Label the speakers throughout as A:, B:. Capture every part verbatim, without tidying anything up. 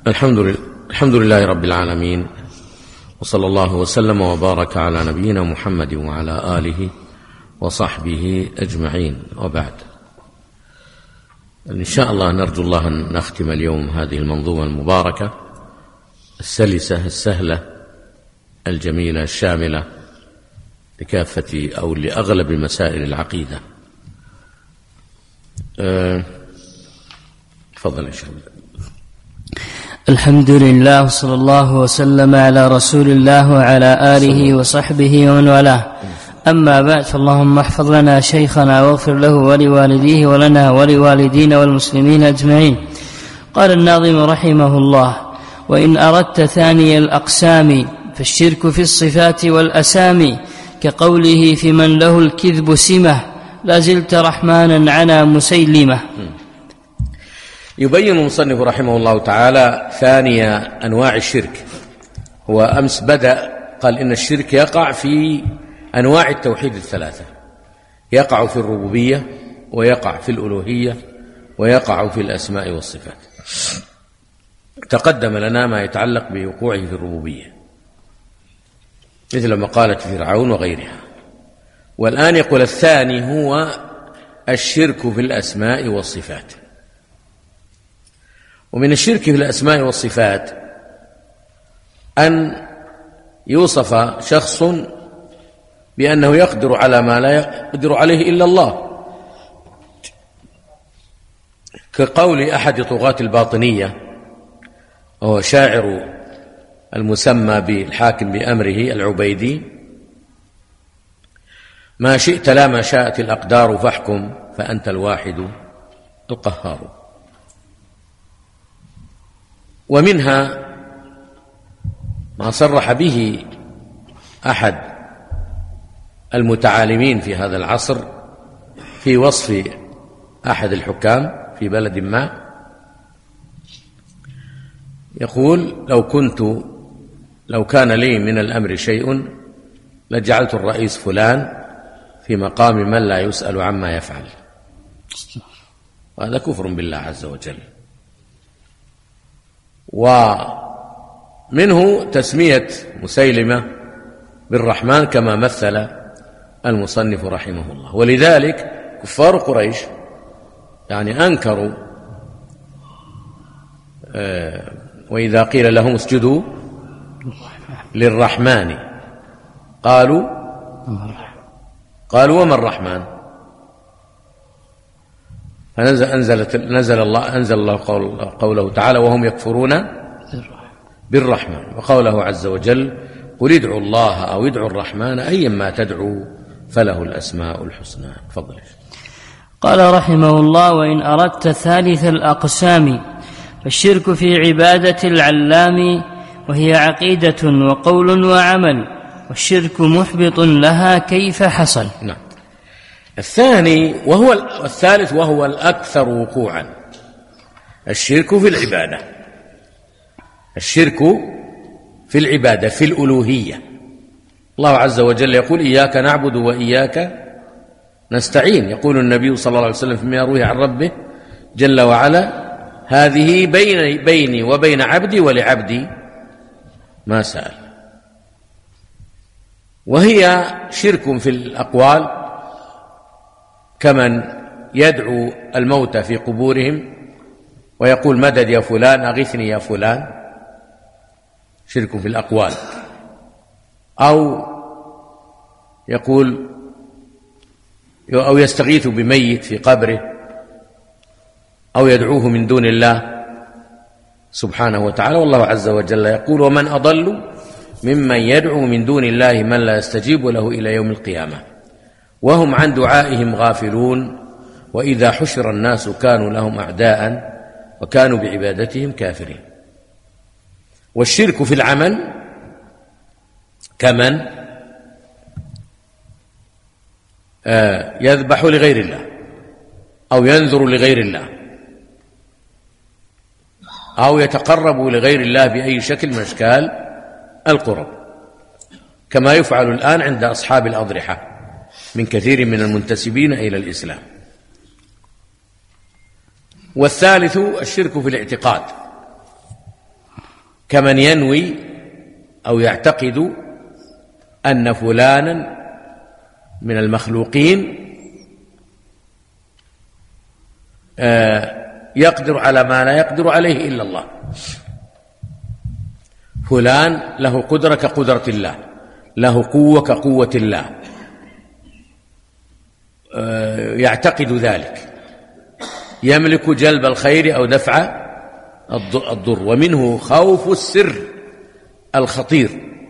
A: الحمد لله الحمد لله رب العالمين، وصلى الله وسلم وبارك على نبينا محمد وعلى آله وصحبه أجمعين، وبعد. إن شاء الله نرجو الله أن نختم اليوم هذه المنظومة المباركة السلسة السهلة الجميلة الشاملة لكافة أو لأغلب مسائل العقيدة. تفضل يا شيخ.
B: الحمد لله، وصلى الله وسلم على رسول الله وعلى آله وصحبه ومن والاه. أما بعد، فاللهم احفظ لنا شيخنا واغفر له ولوالديه ولنا ولوالدينا والمسلمين أجمعين. قال الناظم رحمه الله: وإن أردت ثاني الأقسام فالشرك في الصفات والأسامي، كقوله في من له الكذب سمة لا زلت رحمانا عنا مسيلمة.
A: يبين المصنف رحمه الله تعالى ثاني أنواع الشرك. هو أمس بدأ قال إن الشرك يقع في أنواع التوحيد الثلاثة، يقع في الربوبية ويقع في الألوهية ويقع في الأسماء والصفات. تقدم لنا ما يتعلق بوقوعه في الربوبية مثل مقالة فرعون وغيرها، والآن يقول الثاني هو الشرك في الأسماء والصفات. ومن الشرك في الأسماء والصفات أن يوصف شخص بأنه يقدر على ما لا يقدر عليه إلا الله، كقول أحد طغاة الباطنية وهو شاعر المسمى بالحاكم بأمره العبيدي: ما شئت لا ما شاءت الأقدار فاحكم فأنت الواحد القهار. ومنها ما صرح به أحد المتعالمين في هذا العصر في وصف أحد الحكام في بلد ما، يقول: لو كنت لو كان لي من الأمر شيء لجعلت الرئيس فلان في مقام من لا يسأل عما يفعل. وهذا كفر بالله عز وجل. ومنه تسمية مسيلمة بالرحمن كما مثل المصنف رحمه الله. ولذلك كفار قريش يعني أنكروا آه وإذا قيل لهم اسجدوا للرحمن قالوا قالوا وما الرحمن؟ فنزل أنزلت نزل الله أنزل الله قول قوله تعالى: وهم يكفرون بالرحمن، وقوله عز وجل: قل ادعوا الله أو ادعوا الرحمن أيما تدعوا فله الأسماء الحسنى. تفضل.
B: قال رحمه الله: وإن أردت ثالث الأقسام فالشرك في عبادة العلام، وهي عقيدة وقول وعمل، والشرك محبط لها كيف حصل.
A: نعم. الثاني وهو الثالث وهو الأكثر وقوعا الشرك في العبادة. الشرك في العبادة في الألوهية. الله عز وجل يقول: إياك نعبد وإياك نستعين. يقول النبي صلى الله عليه وسلم فيما يرويه عن ربه جل وعلا: هذه بيني, بيني وبين عبدي ولعبدي ما سأل. وهي شرك في الأقوال، كمن يدعو الموتى في قبورهم ويقول: مدد يا فلان، أغثني يا فلان. شرك في الأقوال. أو يقول أو يستغيث بميت في قبره، أو يدعوه من دون الله سبحانه وتعالى. والله عز وجل يقول: ومن أضل ممن يدعو من دون الله من لا يستجيب له إلى يوم القيامة وهم عن دعائهم غافلون وإذا حشر الناس كانوا لهم أعداء وكانوا بعبادتهم كافرين. والشرك في العمل كمن يذبح لغير الله أو ينذر لغير الله أو يتقرب لغير الله بأي شكل من أشكال القرب، كما يفعل الآن عند أصحاب الأضرحة من كثير من المنتسبين إلى الإسلام. والثالث الشرك في الاعتقاد، كمن ينوي أو يعتقد أن فلانا من المخلوقين يقدر على ما لا يقدر عليه إلا الله. فلان له قدرة كقدرة الله، له قوة كقوة الله، يعتقد ذلك، يملك جلب الخير أو دفع الضر. ومنه خوف السر الخطير،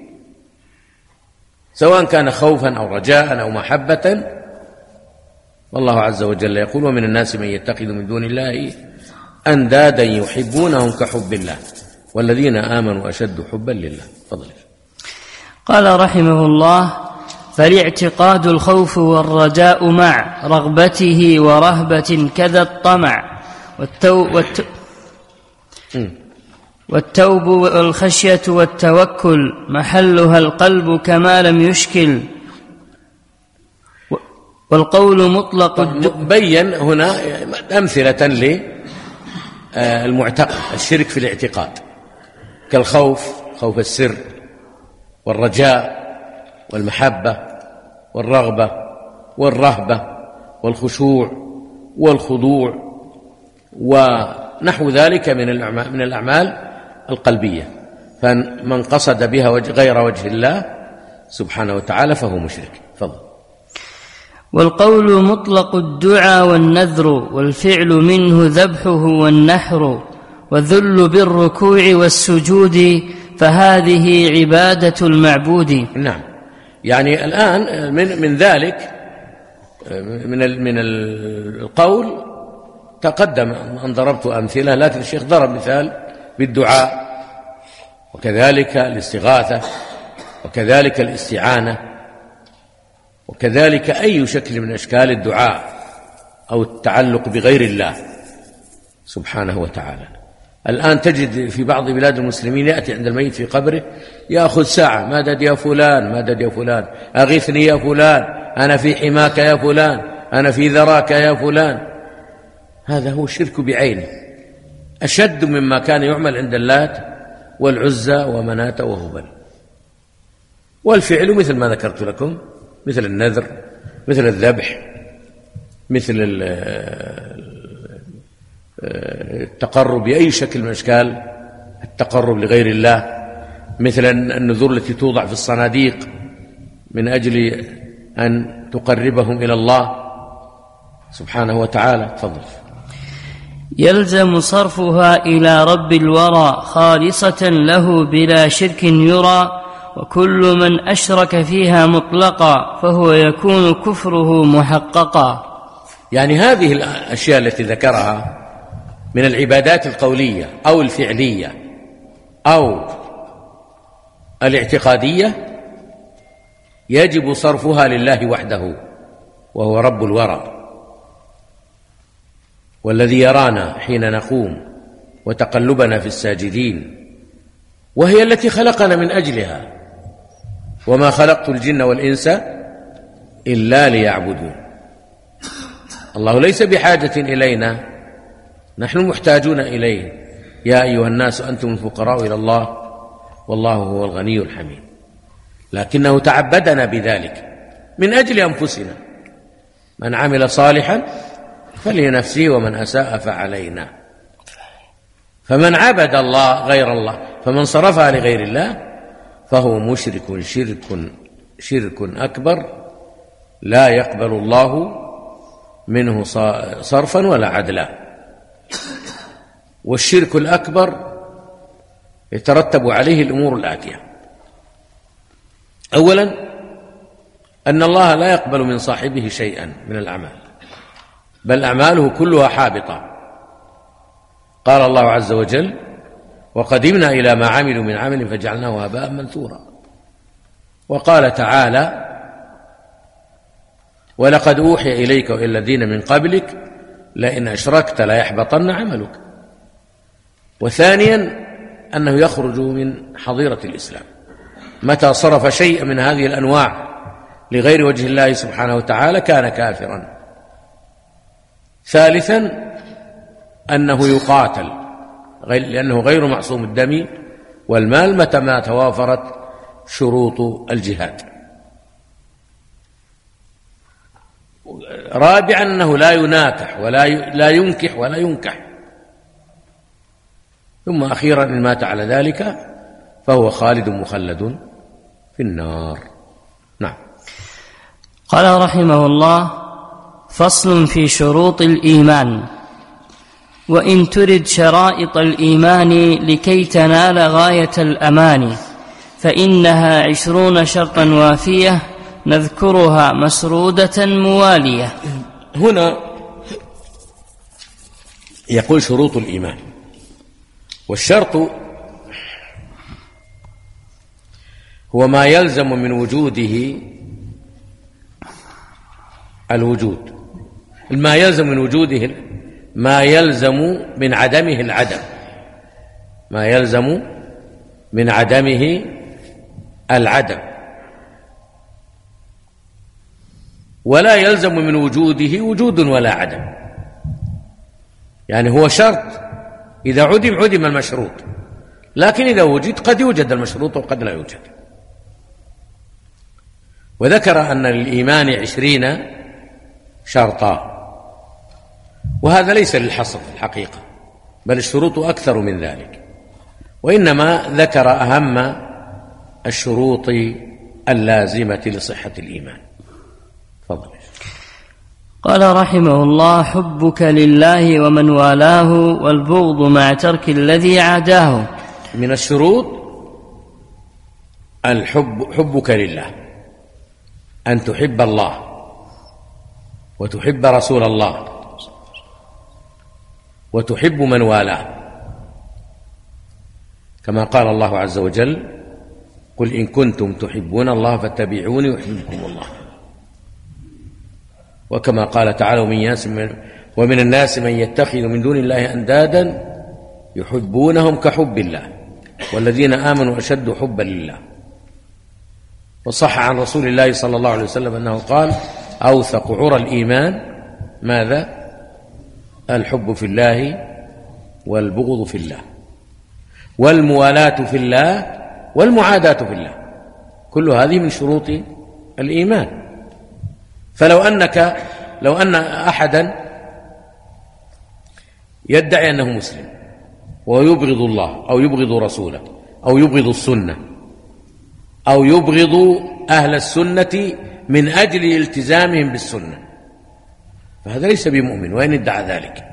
A: سواء كان خوفا أو رجاء أو محبة. والله عز وجل يقول: ومن الناس من يتخذ من دون الله أندادا يحبونهم كحب الله والذين آمنوا أشد حبا لله. فضل.
B: قال رحمه الله: فالاعتقاد الخوف والرجاء مع رغبته ورهبة كذا الطمع، والتو والت... والتوب والخشية والتوكل محلها القلب كما لم يشكل. والقول مطلق
A: بين هنا أمثلة للمعتقد الشرك في الاعتقاد، كالخوف، خوف السر، والرجاء، والمحبة، والرغبة، والرهبة، والخشوع، والخضوع، ونحو ذلك من الأعمال القلبية. فمن قصد بها غير وجه الله سبحانه وتعالى فهو مشرك. فضل.
B: والقول مطلق الدعاء والنذر، والفعل منه ذبحه والنحر، والذل بالركوع والسجود، فهذه عبادة المعبود.
A: نعم، يعني الآن من من ذلك من من القول تقدم أن ضربت أمثلة، لكن الشيخ ضرب مثال بالدعاء، وكذلك الاستغاثة، وكذلك الاستعانة، وكذلك أي شكل من أشكال الدعاء أو التعلق بغير الله سبحانه وتعالى. الآن تجد في بعض بلاد المسلمين يأتي عند الميت في قبره يأخذ ساعة: مدد يا فلان، مدد يا فلان، أغثني يا فلان، أنا في حماك يا فلان، أنا في ذراك يا فلان. هذا هو الشرك بعينه، أشد مما كان يعمل عند اللات والعزى ومناة وهبل. والفعل مثل ما ذكرت لكم، مثل النذر، مثل الذبح، مثل التقرب بأي شكل من أشكال التقرب لغير الله، مثل النذور التي توضع في الصناديق من أجل أن تقربهم إلى الله سبحانه وتعالى. تفضل.
B: يلزم صرفها إلى رب الورى خالصة له بلا شرك يرى، وكل من أشرك فيها مطلقا فهو يكون كفره محققا.
A: يعني هذه الأشياء التي ذكرها من العبادات القولية أو الفعلية أو الاعتقادية يجب صرفها لله وحده، وهو رب الورى، والذي يرانا حين نقوم وتقلبنا في الساجدين، وهي التي خلقنا من أجلها: وما خلقت الجن والإنس إلا ليعبدون. الله ليس بحاجة إلينا، نحن محتاجون إليه. يا أيها الناس أنتم الفقراء إلى الله والله هو الغني الحميد. لكنه تعبدنا بذلك من أجل أنفسنا: من عمل صالحا فلنفسه ومن أساء فعلينا. فمن عبد الله غير الله، فمن صرفها لغير الله فهو مشرك شرك شرك أكبر لا يقبل الله منه صرفا ولا عدلا. والشرك الأكبر يترتب عليه الأمور الآتية: أولا، أن الله لا يقبل من صاحبه شيئا من الأعمال، بل أعماله كلها حابطة. قال الله عز وجل: وقدمنا إلى ما عملوا من عمل فجعلناه هباء منثورا. وقال تعالى: ولقد أوحي إليك وإلى الذين من قبلك لئن أشركت ليحبطن عملك. وثانيا، أنه يخرج من حظيرة الإسلام متى صرف شيئا من هذه الأنواع لغير وجه الله سبحانه وتعالى كان كافرا. ثالثا، أنه يقاتل لأنه غير معصوم الدم والمال متى ما توافرت شروط الجهاد. رابعا أنه لا يناكح ولا لا ينكح ولا ينكح. ثم أخيرا إن مات على ذلك فهو خالد مخلد في النار. نعم.
B: قال رحمه الله: فصل في شروط الإيمان. وإن ترد شرائط الإيمان لكي تنال غاية الأمان فإنها عشرون شرطا وافية نذكرها مسرودة موالية.
A: هنا يقول شروط الإيمان، والشرط هو ما يلزم من وجوده الوجود، ما يلزم من وجوده ما يلزم من عدمه العدم، ما يلزم من عدمه العدم، ولا يلزم من وجوده وجود ولا عدم. يعني هو شرط، إذا عدم عدم المشروط، لكن إذا وجد قد يوجد المشروط وقد لا يوجد. وذكر أن للإيمان عشرين شرطا، وهذا ليس للحصر في الحقيقة، بل الشروط أكثر من ذلك، وإنما ذكر أهم الشروط اللازمة لصحة الإيمان. فضل.
B: قال رحمه الله: حبك لله ومن والاه والبغض مع ترك الذي عاداه.
A: من الشروط الحب، حبك لله، أن تحب الله وتحب رسول الله وتحب من والاه، كما قال الله عز وجل: قل إن كنتم تحبون الله فاتبعوني يحببكم الله. وكما قال تعالى: ومن الناس من يتخذ من دون الله أندادا يحبونهم كحب الله والذين آمنوا أشد حبا لله. وصح عن رسول الله صلى الله عليه وسلم أنه قال: أوثق عرى الإيمان ماذا؟ الحب في الله والبغض في الله والموالاة في الله والمعاداة في الله، كل هذه من شروط الإيمان. فلو أنك لو أن أحدا يدعي أنه مسلم ويبغض الله أو يبغض رسوله أو يبغض السنة أو يبغض أهل السنة من أجل التزامهم بالسنة، فهذا ليس بمؤمن وإن ادعى ذلك.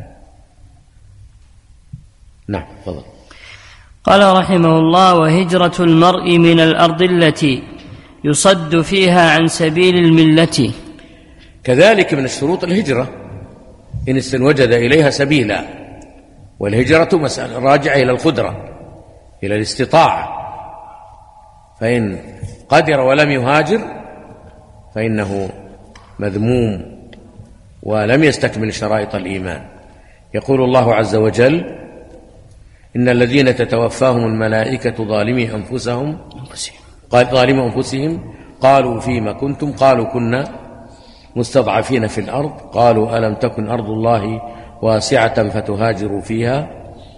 A: نعم. فضل.
B: قال رحمه الله: وهجرة المرء من الأرض التي يصد فيها عن سبيل الملة.
A: كذلك من الشروط الهجرة إن وجد إليها سبيلا، والهجرة مسألة راجعة إلى القدرة، إلى الاستطاعة، فإن قدر ولم يهاجر فإنه مذموم ولم يستكمل شرائط الإيمان. يقول الله عز وجل: إن الذين تتوفاهم الملائكة ظالمي أنفسهم ظالمي أنفسهم قالوا فيما كنتم قالوا كنا مستضعفين في الأرض قالوا ألم تكن أرض الله واسعة فتهاجروا فيها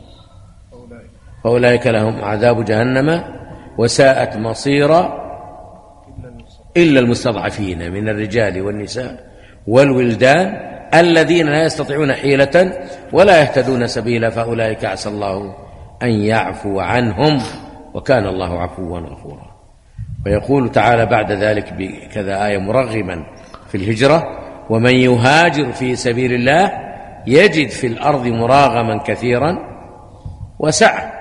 A: فأولئك لهم عذاب جهنم وساءت مصيرا إلا المستضعفين من الرجال والنساء والولدان الذين لا يستطيعون حيلة ولا يهتدون سبيلا فأولئك عسى الله أن يعفو عنهم وكان الله عفوا غفورا. ويقول تعالى بعد ذلك بكذا آية مرغما في الهجرة: ومن يهاجر في سبيل الله يجد في الأرض مراغما كثيرا وسعة.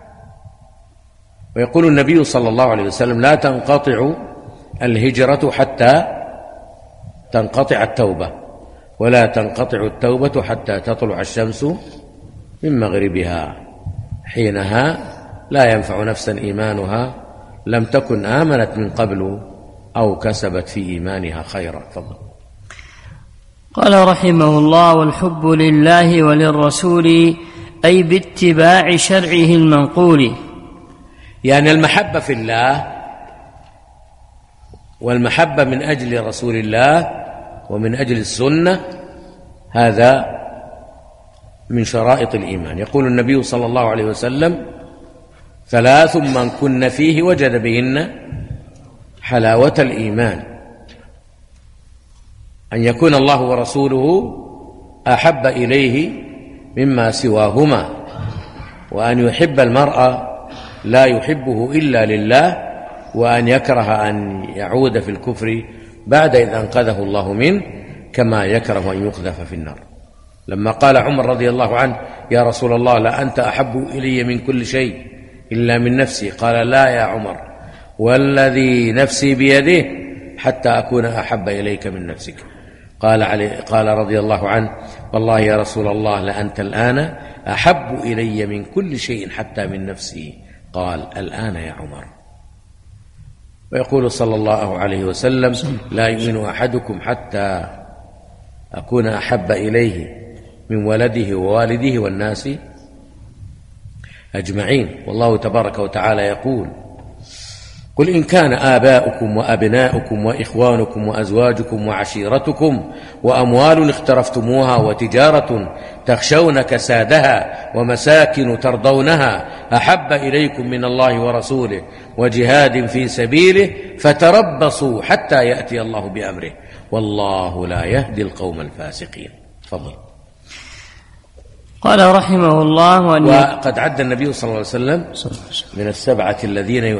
A: ويقول النبي صلى الله عليه وسلم: لا تنقطع الهجرة حتى تنقطع التوبة، ولا تنقطع التوبة حتى تطلع الشمس من مغربها، حينها لا ينفع نفسا إيمانها لم تكن آمنت من قبل أو كسبت في إيمانها خيرا. فضل.
B: قال رحمه الله: والحب لله وللرسول أي باتباع شرعه المنقول.
A: يعني المحبة في الله والمحبة من أجل رسول الله ومن أجل السنة، هذا من شرائط الإيمان. يقول النبي صلى الله عليه وسلم: ثلاث من كن فيه وجد بهن حلاوة الإيمان: أن يكون الله ورسوله أحب إليه مما سواهما، وأن يحب المرء لا يحبه إلا لله، وأن يكره أن يعود في الكفر بعد إذ أنقذه الله منه، كما يكره أن يقذف في النار. لما قال عمر رضي الله عنه: يا رسول الله، لا أنت أحب إلي من كل شيء إلا من نفسي، قال: لا يا عمر، والذي نفسي بيده حتى أكون أحب إليك من نفسك. قال علي قال رضي الله عنه: والله يا رسول الله، لأنت الآن أحب إلي من كل شيء حتى من نفسي. قال: الآن يا عمر. ويقول صلى الله عليه وسلم: لا يؤمن أحدكم حتى أكون أحب إليه من ولده ووالده والناس أجمعين. والله تبارك وتعالى يقول: قل إن كان آباؤكم وأبناؤكم وإخوانكم وأزواجكم وعشيرتكم وأموال اقترفتموها وتجارة تخشون كسادها ومساكن ترضونها أحب إليكم من الله ورسوله وجهاد في سبيله فتربصوا حتى يأتي الله بأمره والله لا يهدي القوم الفاسقين. تفضل.
B: قال رحمه الله:
A: وقد عد النبي صلى الله عليه وسلم من السبعة الذين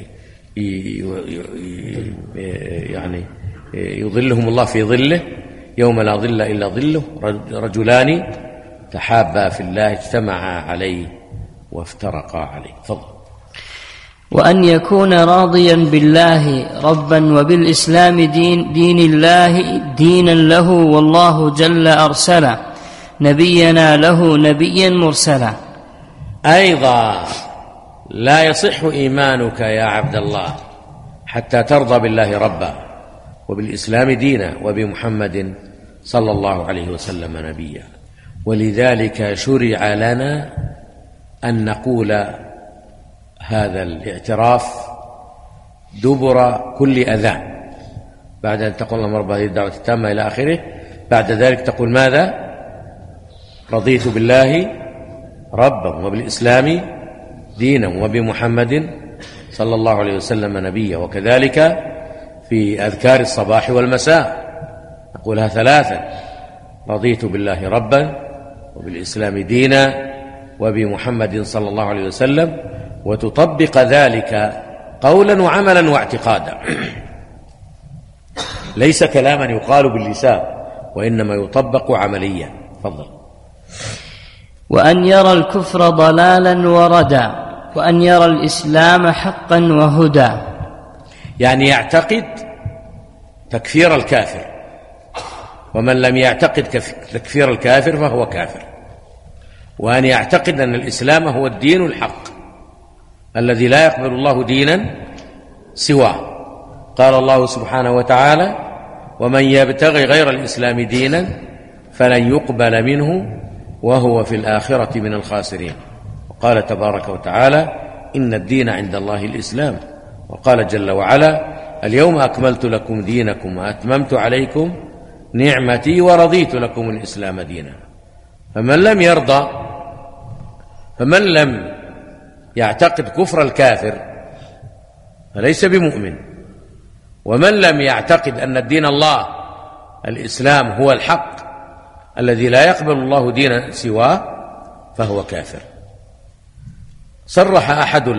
A: يعني يظلهم الله في ظله يوم لا ظل إلا ظله: رجلان تحابا في الله اجتمعا عليه وافترقا عليه. فضل.
B: وأن يكون راضيا بالله ربا وبالإسلام دين, دين الله دينا له، والله جل أرسله نبينا له نبيا مرسلا.
A: أيضا لا يصح إيمانك يا عبد الله حتى ترضى بالله ربا وبالإسلام دينا وبمحمد صلى الله عليه وسلم نبيا. ولذلك شرع لنا أن نقول هذا الاعتراف دبر كل أذان، بعد أن تقول اللهم رب هذه الدعوة التامة إلى آخره. بعد ذلك تقول ماذا؟ رضيت بالله ربا وبالإسلام دينا وبمحمد صلى الله عليه وسلم نبيا. وكذلك في أذكار الصباح والمساء نقولها ثلاثا: رضيت بالله ربا وبالإسلام دينا وبمحمد صلى الله عليه وسلم، وتطبق ذلك قولا وعملا واعتقادا، ليس كلاما يقال باللسان وإنما يطبق عمليا. تفضل.
B: وأن يرى الكفر ضلالا وردا، وأن يرى الإسلام حقا وهدى،
A: يعني يعتقد تكفير الكافر، ومن لم يعتقد تكفير الكافر فهو كافر. وأن يعتقد أن الإسلام هو الدين الحق الذي لا يقبل الله دينا سواه. قال الله سبحانه وتعالى: ومن يبتغي غير الإسلام دينا فلن يقبل منه وهو في الآخرة من الخاسرين. وقال تبارك وتعالى: إن الدين عند الله الإسلام. وقال جل وعلا: اليوم أكملت لكم دينكم وأتممت عليكم نعمتي ورضيت لكم الإسلام دينا. فمن لم يرضى فمن لم يعتقد كفر الكافر فليس بمؤمن، ومن لم يعتقد أن الدين الله الإسلام هو الحق الذي لا يقبل الله دينا سواه فهو كافر. صرح أحد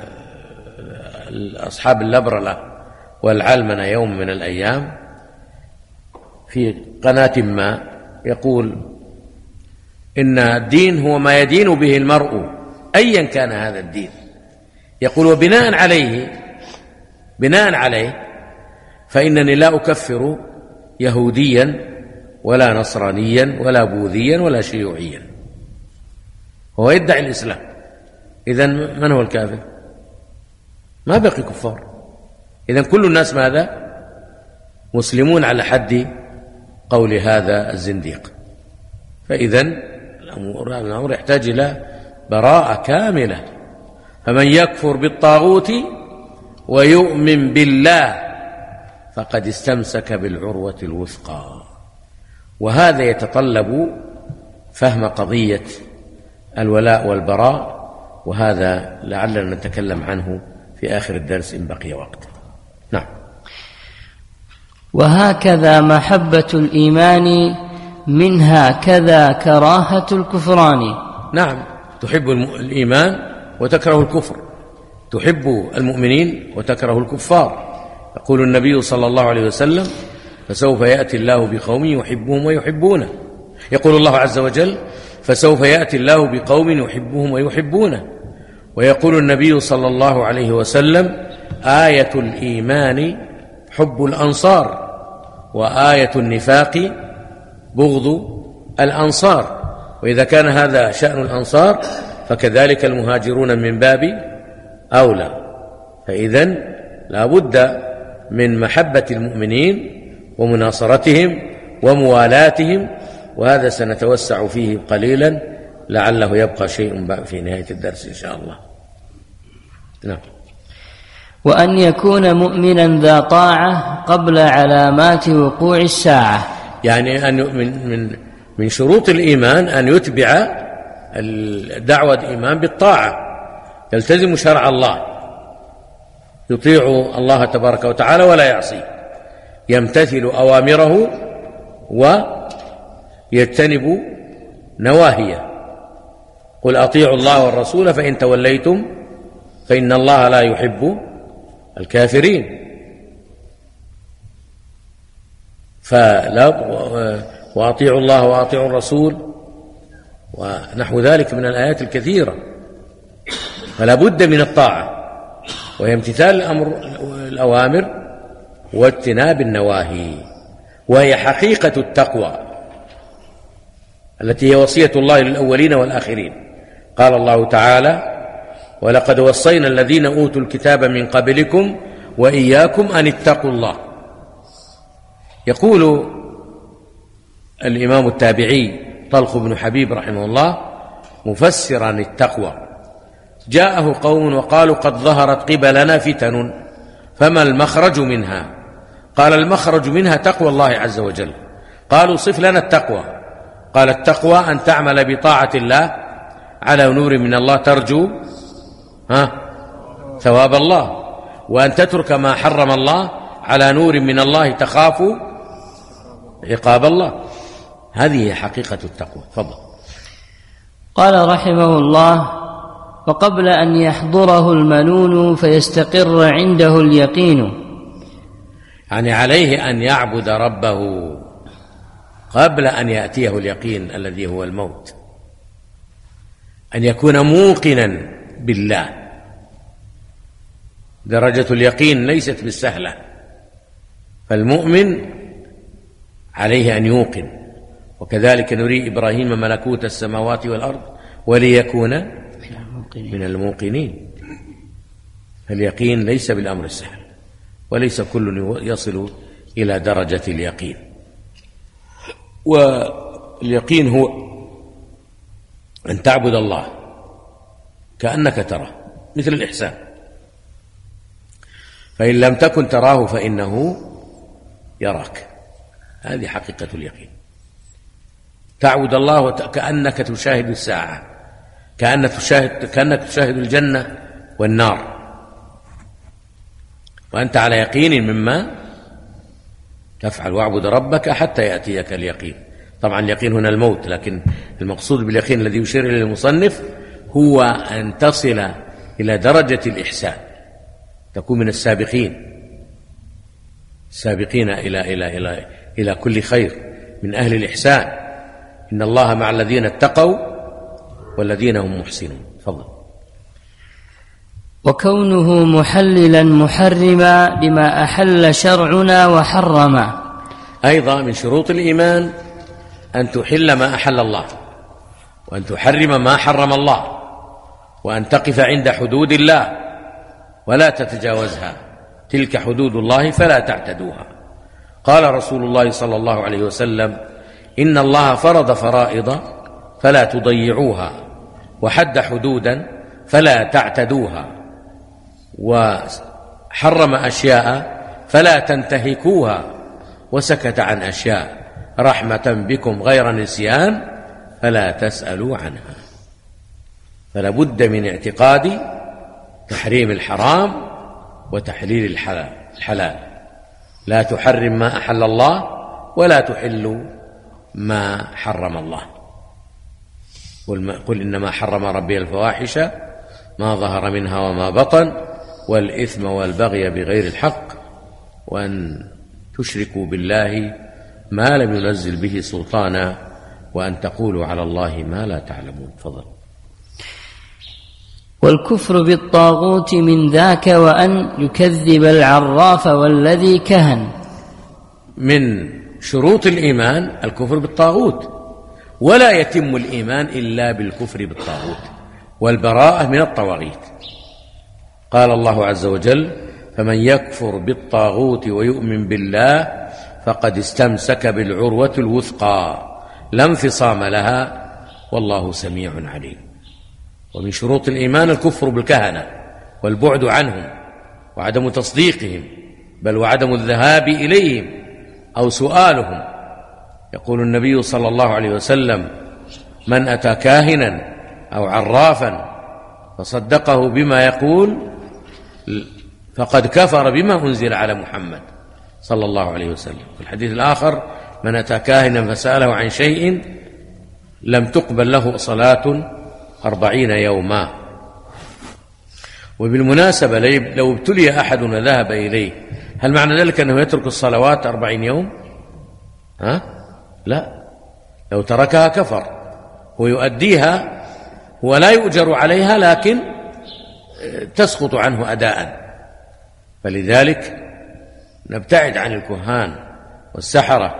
A: أصحاب اللبرلة والعلمنة يوم من الأيام في قناة ما يقول إن الدين هو ما يدين به المرء أيا كان هذا الدين. يقول: وبناء عليه بناء عليه فإنني لا أكفر يهوديا ولا نصرانيا ولا بوذيا ولا شيوعيا. هو يدعي الإسلام، إذن من هو الكافر؟ ما بقي كفار. إذن كل الناس ماذا؟ مسلمون على حد قول هذا الزنديق. فإذن الأمر يحتاج إلى براءة كاملة. فمن يكفر بالطاغوت ويؤمن بالله فقد استمسك بالعروة الوثقى. وهذا يتطلب فهم قضية الولاء والبراء وهذا لعلنا نتكلم عنه في آخر الدرس إن بقي وقت. نعم.
B: وهكذا محبة الإيمان منها كذا كراهة الكفران.
A: نعم، تحب الإيمان وتكره الكفر، تحب المؤمنين وتكره الكفار. يقول النبي صلى الله عليه وسلم: فسوف يأتي الله بقوم يحبهم ويحبونه. يقول الله عز وجل: فسوف يأتي الله بقوم يحبهم ويحبونه. ويقول النبي صلى الله عليه وسلم: آية الإيمان حب الأنصار، وآية النفاق بغض الأنصار. وإذا كان هذا شأن الأنصار فكذلك المهاجرون من باب أولى. فإذن لا بد من محبة المؤمنين ومناصرتهم وموالاتهم، وهذا سنتوسع فيه قليلا لعله يبقى شيء في نهاية الدرس إن شاء الله. نعم.
B: وأن يكون مؤمنا ذا طاعة قبل علامات وقوع الساعة،
A: يعني أن من من من شروط الإيمان أن يتبع الدعوة الإيمان بالطاعة، يلتزم شرع الله، يطيع الله تبارك وتعالى ولا يعصي، يمتثل أوامره ويجتنب نواهيه. قل أطيعوا الله والرسول فإن توليتم فإن الله لا يحب الكافرين. فلا وأطيعوا الله وأطيعوا الرسول ونحو ذلك من الآيات الكثيرة. فلا بد من الطاعة وهي امتثال الأمر الأوامر واجتناب النواهي، وهي حقيقة التقوى التي هي وصية الله للأولين والآخرين. قال الله تعالى: ولقد وصينا الذين أوتوا الكتاب من قبلكم وإياكم أن اتقوا الله. يقول الإمام التابعي طلق بن حبيب رحمه الله مفسرا التقوى: جاءه قوم وقالوا قد ظهرت قبلنا فتن فما المخرج منها؟ قال: المخرج منها تقوى الله عز وجل. قالوا: صف لنا التقوى. قال: التقوى أن تعمل بطاعة الله على نور من الله ترجو ها ثواب الله، وأن تترك ما حرم الله على نور من الله تخاف عقاب الله. هذه هي حقيقة التقوى. فضل.
B: قال رحمه الله: وقبل أن يحضره المنون فيستقر عنده اليقين،
A: يعني عليه أن يعبد ربه قبل أن يأتيه اليقين الذي هو الموت، أن يكون موقنا بالله. درجة اليقين ليست بالسهلة، فالمؤمن عليه أن يوقن. وكذلك نري إبراهيم ملكوت السماوات والأرض وليكون من الموقنين. اليقين ليس بالأمر السهل، وليس كل يصل إلى درجة اليقين. واليقين هو أن تعبد الله كأنك تراه، مثل الإحسان. فإن لم تكن تراه فإنه يراك. هذه حقيقة اليقين. تعبد الله كأنك تشاهد الساعة، كأنك تشاهد, كأنك تشاهد الجنة والنار، وأنت على يقين مما تفعل. واعبد ربك حتى يأتيك اليقين. طبعا اليقين هنا الموت، لكن المقصود باليقين الذي يشير إليه المصنف هو أن تصل إلى درجة الإحسان، تكون من السابقين السابقين إلى, إلى, إلى, إلى كل خير، من أهل الإحسان. إن الله مع الذين اتقوا والذين هم محسنون. فضل.
B: وكونه محللا محرما لما أحل شرعنا وحرما،
A: أيضا من شروط الإيمان أن تحل ما أحل الله، وأن تحرم ما حرم الله، وأن تقف عند حدود الله ولا تتجاوزها. تلك حدود الله فلا تعتدوها. قال رسول الله صلى الله عليه وسلم: إن الله فرض فرائض فلا تضيعوها، وحد حدودا فلا تعتدوها، وحرم أشياء فلا تنتهكوها، وسكت عن أشياء رحمة بكم غير نسيان فلا تسألوا عنها. فلا بد من اعتقاد تحريم الحرام وتحليل الحلال. لا تحرم ما أحل الله ولا تحل ما حرم الله. قل إنما حرم ربي الفواحش ما ظهر منها وما بطن والإثم والبغي بغير الحق وأن تشركوا بالله ما لم ينزل به سلطانا وأن تقولوا على الله ما لا تعلمون. فضل.
B: والكفر بالطاغوت من ذاك وأن يكذب العراف والذي كهن.
A: من شروط الإيمان الكفر بالطاغوت، ولا يتم الإيمان إلا بالكفر بالطاغوت والبراءة من الطواغيت. قال الله عز وجل: فمن يكفر بالطاغوت ويؤمن بالله فقد استمسك بالعروة الوثقى لا انفصام لها والله سميع عليم. ومن شروط الإيمان الكفر بالكهنة والبعد عنهم وعدم تصديقهم، بل وعدم الذهاب إليهم أو سؤالهم. يقول النبي صلى الله عليه وسلم: من أتى كاهنا أو عرافا فصدقه بما يقول فقد كفر بما أنزل على محمد صلى الله عليه وسلم. في الحديث الآخر: من أتى كاهنا فسأله عن شيء لم تقبل له صلاة أربعين يوما. وبالمناسبة لو ابتلي أحد وذهب إليه، هل معنى ذلك أنه يترك الصلوات أربعين يوم؟ ها؟ لا، لو تركها كفر ويؤديها ولا يؤجر عليها، لكن تسقط عنه أداء. فلذلك نبتعد عن الكهان والسحرة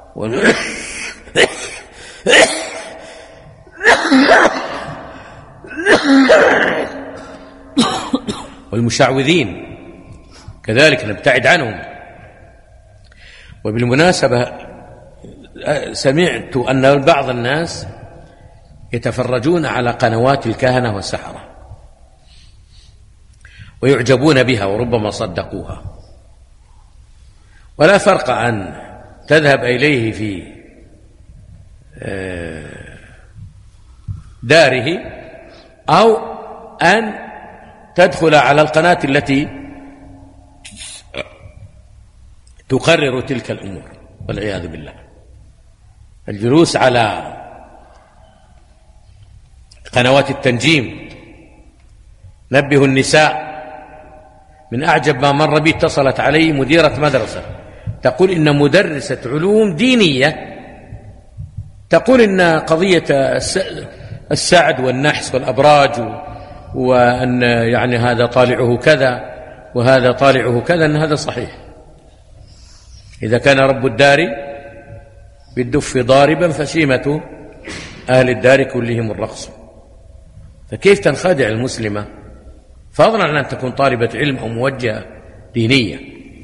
A: والمشعوذين، كذلك نبتعد عنهم. وبالمناسبة سمعت أن بعض الناس يتفرجون على قنوات الكهنة والسحرة ويعجبون بها وربما صدقوها، ولا فرق أن تذهب إليه في داره أو أن تدخل على القناة التي تقرر تلك الأمور، والعياذ بالله. الجلوس على قنوات التنجيم. نبه النساء، من أعجب ما مر بي اتصلت علي مديرة مدرسة تقول إن مدرسة علوم دينية تقول إن قضية السعد والنحس والأبراج وأن يعني هذا طالعه كذا وهذا طالعه كذا، أن هذا صحيح. إذا كان رب الدار بالدف ضاربا فشيمة أهل الدار كلهم الرقص. فكيف تنخدع المسلمة، فضلا عن أن تكون طالبة علم أو موجهة دينية؟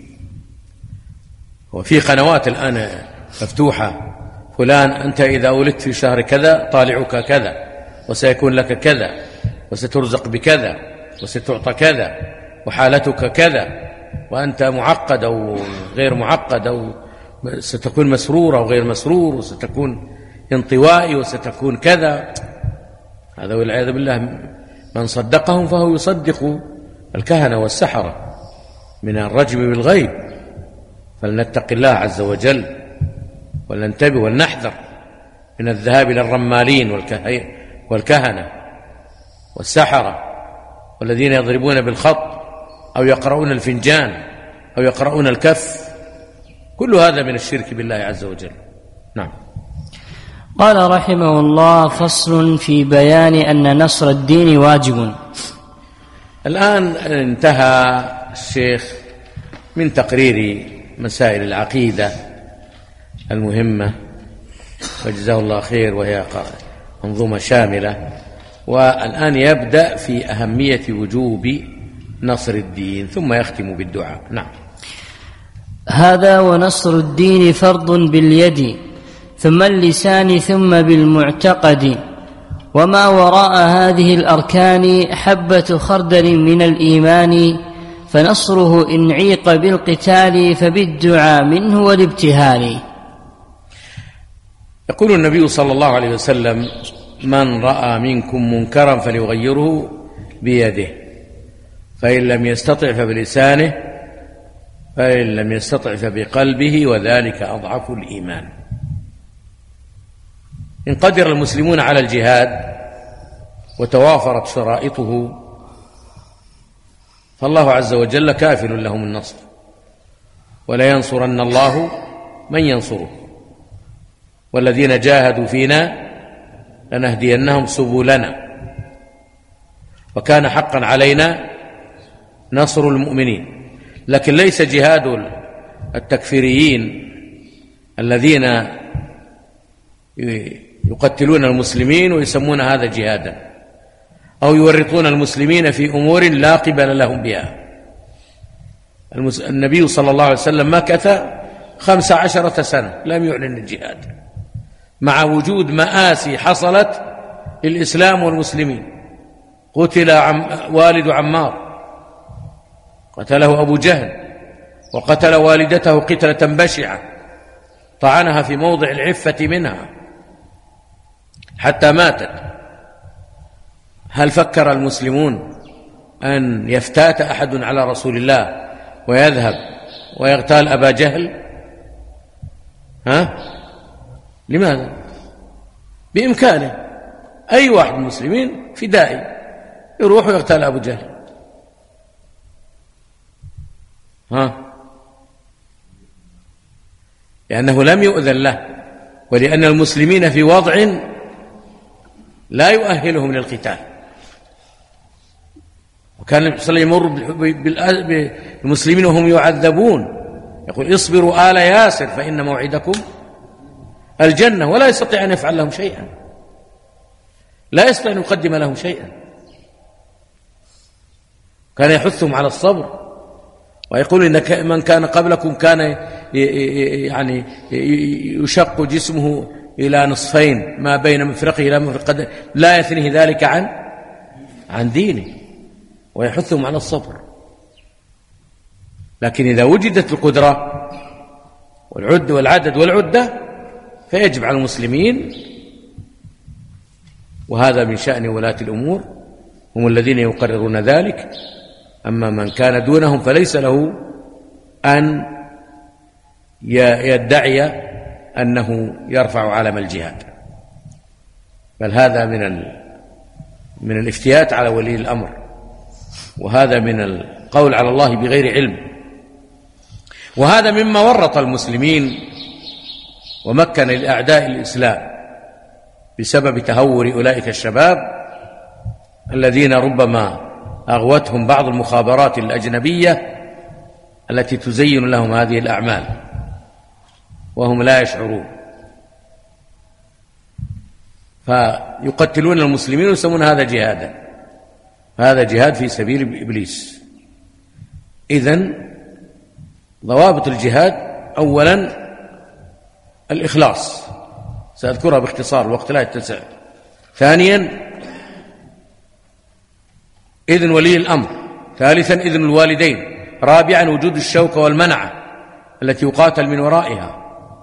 A: وفي قنوات الآن مفتوحة: فلان أنت إذا ولدت في شهر كذا طالعك كذا، وسيكون لك كذا، وسترزق بكذا، وستعطى كذا، وحالتك كذا، وأنت معقد أو غير معقد، أو ستكون مسرور أو غير مسرور، وستكون انطوائي، وستكون كذا. هذا والعياذ بالله من صدقهم فهو يصدق الكهنة والسحرة من الرجم بالغيب. فلنتق الله عز وجل ولننتبه ولنحذر من الذهاب إلى الرمالين والكهنة والسحرة والذين يضربون بالخط أو يقرؤون الفنجان أو يقرؤون الكف. كل هذا من الشرك بالله عز وجل. نعم.
B: قال رحمه الله: فصل في بيان أن نصر الدين واجب.
A: الآن انتهى الشيخ من تقرير مسائل العقيدة المهمة وجزاه الله خير، وهي منظومة شاملة. والآن يبدأ في أهمية وجوب نصر الدين، ثم يختم بالدعاء. نعم.
B: هذا ونصر الدين فرض باليد ثم اللسان ثم بالمعتقد، وما وراء هذه الأركان حبة خردل من الإيمان، فنصره إن عيق بالقتال فبالدعاء منه والابتهال.
A: يقول النبي صلى الله عليه وسلم: من رأى منكم منكرا فليغيره بيده، فإن لم يستطع فبلسانه، فإن لم يستطع فبقلبه، وذلك أضعف الإيمان. إن قدر المسلمون على الجهاد وتوافرت شرائطه فالله عز وجل كافل لهم النصر، ولا ينصرن الله من ينصره، والذين جاهدوا فينا لنهدينهم سبلنا، وكان حقا علينا نصر المؤمنين. لكن ليس جهاد التكفيريين الذين يقتلون المسلمين ويسمون هذا جهادا، أو يورطون المسلمين في أمور لا قبل لهم بها. النبي صلى الله عليه وسلم مكث خمس عشرة سنة لم يعلن الجهاد، مع وجود مآسي حصلت للإسلام والمسلمين. قتل عم والد عمار، قتله أبو جهل، وقتل والدته قتلة بشعة، طعنها في موضع العفة منها حتى ماتت. هل فكر المسلمون أن يفتات أحد على رسول الله ويذهب ويغتال أبا جهل؟ ها؟ لماذا؟ بإمكانه أي واحد من المسلمين فدائي يروح ويغتال أبو جهل. ها؟ لأنه لم يؤذن له، ولأن المسلمين في وضع لا يؤهلهم للقتال. وكان النبي صلى الله عليه وسلم يمر بالمسلمين وهم يعذبون يقول اصبروا آل ياسر فإن موعدكم الجنة، ولا يستطيع أن يفعل لهم شيئا، لا يستطيع أن يقدم لهم شيئا. كان يحثهم على الصبر ويقول إن من كان قبلكم كان يعني يشق جسمه إلى نصفين ما بين مفرقه إلى مفرق، لا يثنيه ذلك عن عن دينه، ويحثهم على الصبر. لكن إذا وجدت القدرة والعد والعدد والعدة فيجب على المسلمين، وهذا من شأن ولاة الأمور، هم الذين يقررون ذلك. أما من كان دونهم فليس له أن يدعي أنه يرفع علم الجهاد، بل هذا من من الافتيات على ولي الأمر، وهذا من القول على الله بغير علم، وهذا مما ورط المسلمين ومكن لأعداء الإسلام بسبب تهور أولئك الشباب الذين ربما أغوتهم بعض المخابرات الأجنبية التي تزين لهم هذه الأعمال وهم لا يشعرون، فيقتلون المسلمين ويسمون هذا جهادا، هذا جهاد في سبيل إبليس. إذن ضوابط الجهاد: أولا الإخلاص، سأذكرها باختصار الوقت لا يتسع. ثانيا إذن ولي الأمر. ثالثا إذن الوالدين. رابعا وجود الشوكة والمنعة التي يقاتل من ورائها.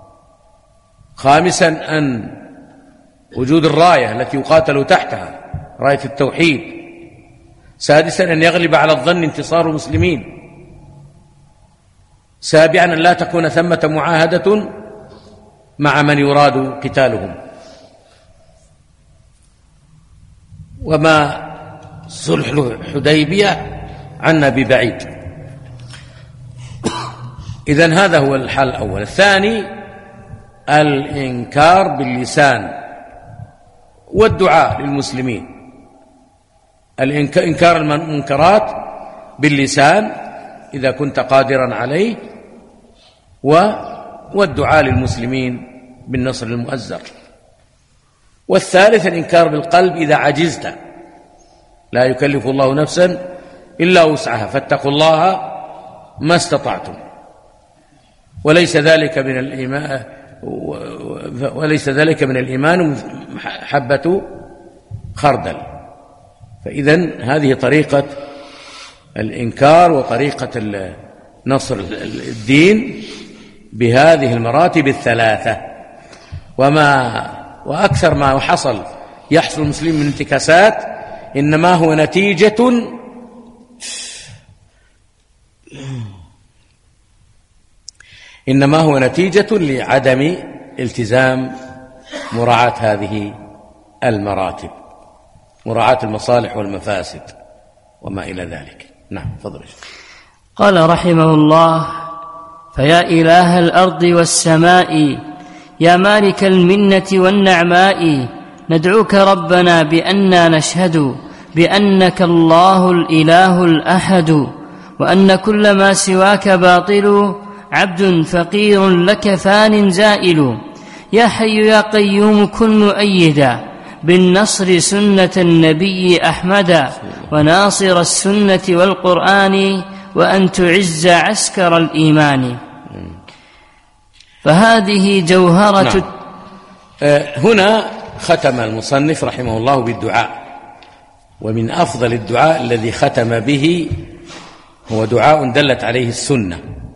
A: خامسا أن وجود الراية التي يقاتل تحتها، راية التوحيد. سادسا أن يغلب على الظن انتصار المسلمين. سابعا أن لا تكون ثمة معاهدة مع من يراد قتالهم. وما صلح الحديبية عنا ببعيد. إذن هذا هو الحال الأول. الثاني الإنكار باللسان والدعاء للمسلمين. الإنكار المنكرات باللسان إذا كنت قادرا عليه، والدعاء للمسلمين بالنصر المؤزر. والثالث الإنكار بالقلب إذا عجزت، لا يكلف الله نفسا إلا وسعها، فاتقوا الله ما استطعتم. وليس ذلك من الإيمان وليس ذلك من الإيمان حبة خردل. فإذن هذه طريقة الإنكار وطريقة نصر الدين بهذه المراتب الثلاثة. وما وأكثر ما حصل يحصل المسلم من انتكاسات إنما هو نتيجة إنما هو نتيجة لعدم التزام مراعاة هذه المراتب، مراعاة المصالح والمفاسد وما إلى ذلك. نعم فضل.
B: قال رحمه الله: فيا إله الأرض والسماء يا مالك المنة والنعماء، ندعوك ربنا بأننا نشهد بأنك الله الإله الأحد، وأن كل ما سواك باطل، عبد فقير لك فان زائل. يا حي يا قيوم كن مؤيدا بالنصر سنة النبي أحمدا، وناصر السنة والقرآن، وأن تعز عسكر الإيمان. فهذه جوهرة.
A: نعم. آه هنا ختم المصنف رحمه الله بالدعاء، ومن أفضل الدعاء الذي ختم به هو دعاء دلت عليه السنة،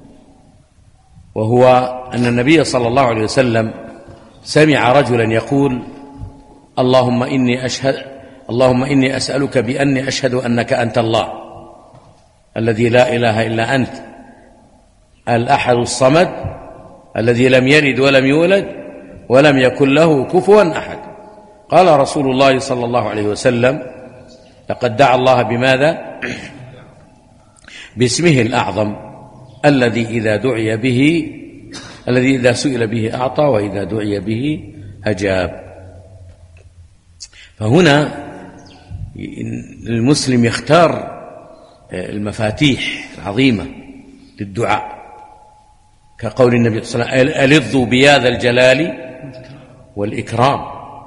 A: وهو أن النبي صلى الله عليه وسلم سمع رجلا يقول: اللهم إني أشهد اللهم إني أسألك بأني أشهد أنك أنت الله الذي لا إله إلا أنت، الأحد الصمد الذي لم يلد ولم يولد ولم يكن له كفوا أحد. قال رسول الله صلى الله عليه وسلم: لقد دعا الله بماذا؟ باسمه الأعظم الذي إذا دعي به الذي إذا سئل به أعطى، وإذا دعي به أجاب. فهنا المسلم يختار المفاتيح العظيمة للدعاء، كقول النبي صلى الله عليه وسلم: ألظوا بيا ذا الجلال والإكرام،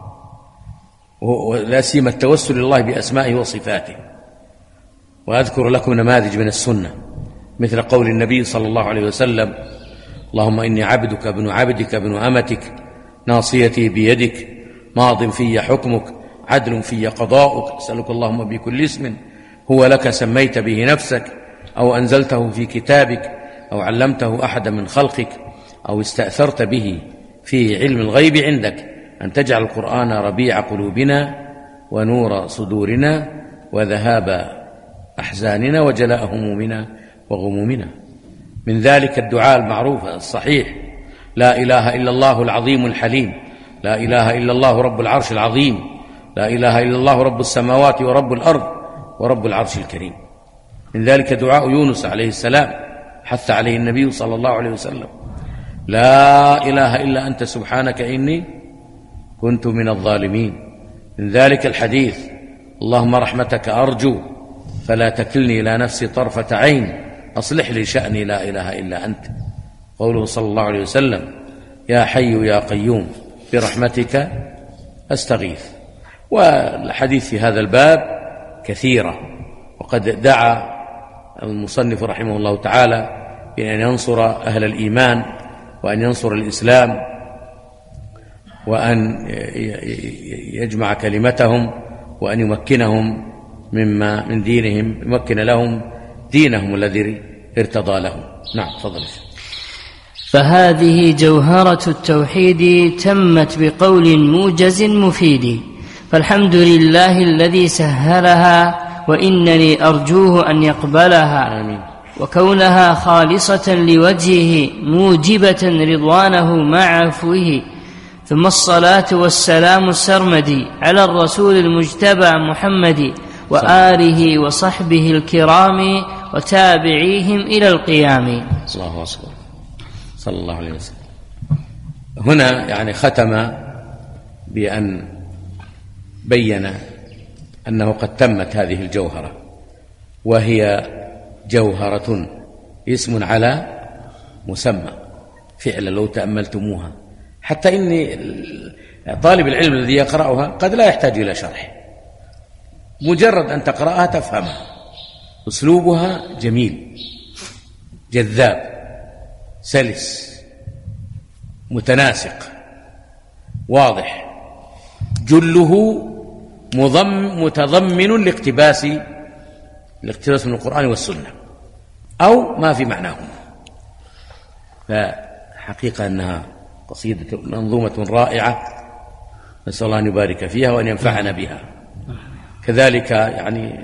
A: ولا سيما التوسل لله بأسمائه وصفاته. وأذكر لكم نماذج من السنة مثل قول النبي صلى الله عليه وسلم: اللهم إني عبدك ابن عبدك ابن أمتك، ناصيتي بيدك، ماض في حكمك، عدل في قضاؤك، أسألك اللهم بكل اسم هو لك سميت به نفسك، أو أنزلته في كتابك، أو علمته أحدا من خلقك، أو استأثرت به في علم الغيب عندك، أن تجعل القرآن ربيع قلوبنا ونور صدورنا وذهاب أحزاننا وجلاء همومنا وغمومنا. من ذلك الدعاء المعروف الصحيح: لا إله إلا الله العظيم الحليم، لا إله إلا الله رب العرش العظيم، لا إله إلا الله رب السماوات ورب الأرض ورب العرش الكريم. من ذلك دعاء يونس عليه السلام حث عليه النبي صلى الله عليه وسلم: لا إله إلا أنت سبحانك إني كنت من الظالمين. من ذلك الحديث: اللهم رحمتك أرجو فلا تكلني إلى نفسي طرفة عين، أصلح لي شأني لا إله إلا أنت. قوله صلى الله عليه وسلم: يا حي يا قيوم برحمتك أستغيث. والحديث في هذا الباب كثيرة، وقد دعا المصنف رحمه الله تعالى بأن ينصر أهل الإيمان، وأن ينصر الإسلام، وأن يجمع كلمتهم، وأن يمكنهم مما من دينهم، يمكن لهم دينهم الذي ارتضى لهم. نعم تفضل.
B: فهذه جوهرة التوحيد تمت بقول موجز مفيد، فالحمد لله الذي سهلها، وإنني أرجوه أن يقبلها.
A: آمين.
B: وكونها خالصة لوجهه موجبة رضوانه مع عفوه. ثم الصلاة والسلام السرمدي على الرسول المجتبى محمد، وآله وصحبه الكرام، وتابعيهم إلى القيام.
A: الله أكبر صلى الله عليه وسلم. هنا يعني ختم بأن بين أنه قد تمت هذه الجوهرة، وهي جوهرة اسم على مسمى فعلا لو تأملتموها، حتى إن طالب العلم الذي يقرأها قد لا يحتاج إلى شرح، مجرد أن تقرأها تفهمها. أسلوبها جميل جذاب سلس متناسق واضح، جله مضم متضمن لاقتباس الاقتباس من القرآن والسنة أو ما في معناهما. فحقيقة أنها قصيدة منظومة رائعة نسأل الله أن يبارك فيها وأن ينفعنا بها. كذلك يعني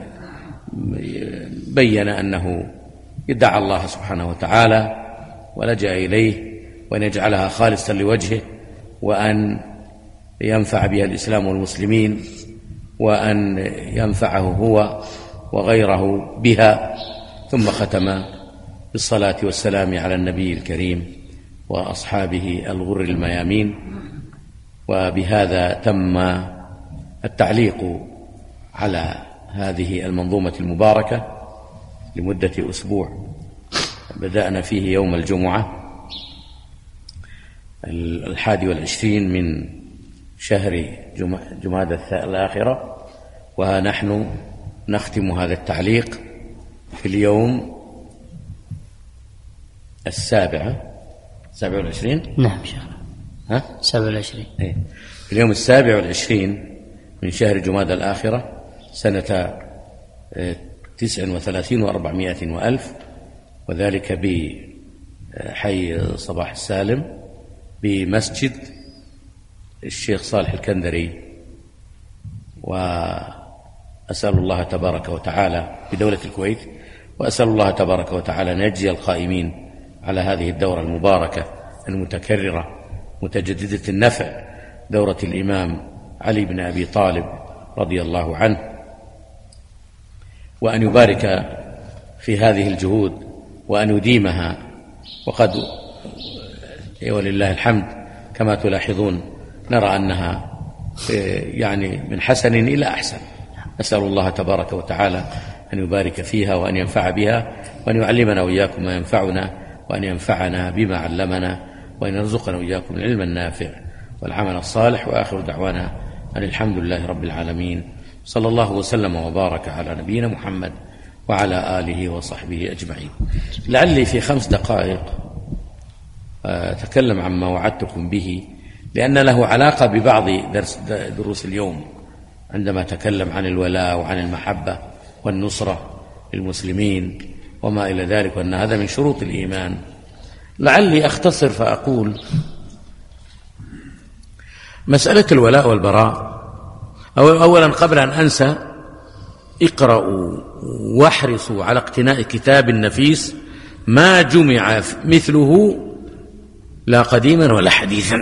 A: بين أنه يدعى الله سبحانه وتعالى ولجأ إليه وأن يجعلها خالصا لوجهه، وأن ينفع بها الإسلام والمسلمين، وأن ينفعه هو وغيره بها. ثم ختم بالصلاة والسلام على النبي الكريم وأصحابه الغر الميامين. وبهذا تم التعليق على هذه المنظومة المباركة لمدة أسبوع بدأنا فيه يوم الجمعة الحادي والعشرين من شهر جمادى الآخرة، ونحن نختم هذا التعليق في اليوم السابع السابع والعشرين.
B: نعم شيخ.
A: ها؟
B: السابع والعشرين.
A: إيه. في اليوم السابع والعشرين من شهر جمادى الآخرة سنة تسع وثلاثين وأربعمائة وألف، وذلك بحي صباح السالم بمسجد الشيخ صالح الكندري. وأسأل الله تبارك وتعالى بدولة الكويت، وأسأل الله تبارك وتعالى أن يجزي القائمين على هذه الدورة المباركة المتكررة متجددة النفع، دورة الإمام علي بن أبي طالب رضي الله عنه، وأن يبارك في هذه الجهود وأن يديمها. وقد ولله الحمد كما تلاحظون نرى أنها يعني من حسن إلى أحسن. نسأل الله تبارك وتعالى أن يبارك فيها وأن ينفع بها، وأن يعلمنا وإياكم ما ينفعنا، وأن ينفعنا بما علمنا، وأن يرزقنا وإياكم العلم النافع والعمل الصالح. وآخر دعوانا أن الحمد لله رب العالمين، صلى الله وسلم وبارك على نبينا محمد وعلى آله وصحبه أجمعين. لعلي في خمس دقائق أتكلم عما وعدتكم به، لأن له علاقة ببعض درس دروس اليوم عندما تكلم عن الولاء وعن المحبة والنصرة للمسلمين وما إلى ذلك، وأن هذا من شروط الإيمان. لعلي أختصر فأقول مسألة الولاء والبراء. أولا قبل أن أنسى، اقرأوا واحرصوا على اقتناء كتاب نفيس ما جمع مثله لا قديما ولا حديثا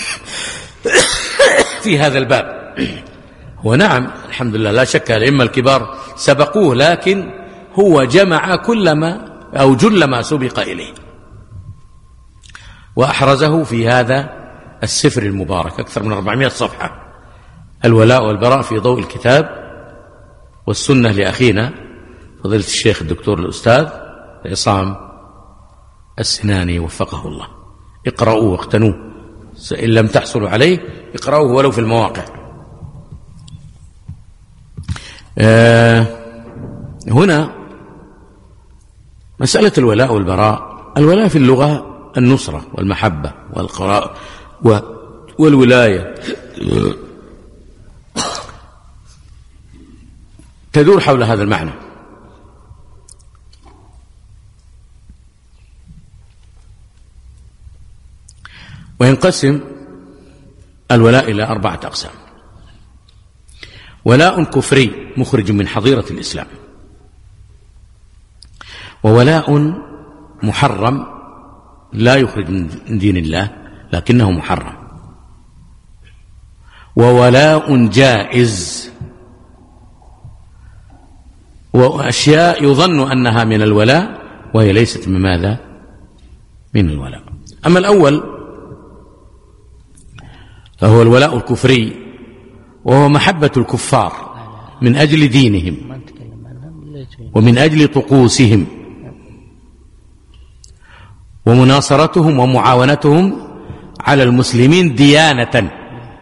A: في هذا الباب. ونعم الحمد لله لا شك الأئمة الكبار سبقوه، لكن هو جمع كل ما أو جل ما سبق إليه وأحرزه في هذا السفر المبارك، أكثر من أربعمائة صفحة، الولاء والبراء في ضوء الكتاب والسنة لأخينا فضيلة الشيخ الدكتور الأستاذ عصام السناني وفقه الله. اقرأوه واقتنوه، إن لم تحصلوا عليه اقرأوه ولو في المواقع. آه هنا مسألة الولاء والبراء. الولاء في اللغة النصرة والمحبة والقراء والولاية، تدور حول هذا المعنى. وينقسم الولاء إلى أربعة أقسام: ولاء كفري مخرج من حظيرة الإسلام، وولاء محرم لا يخرج من دين الله لكنه محرم، وولاء جائز، وأشياء يظن أنها من الولاء وهي ليست من ماذا؟ من الولاء. أما الأول فهو الولاء الكفري، وهو محبة الكفار من أجل دينهم ومن أجل طقوسهم ومناصرتهم ومعاونتهم على المسلمين ديانة،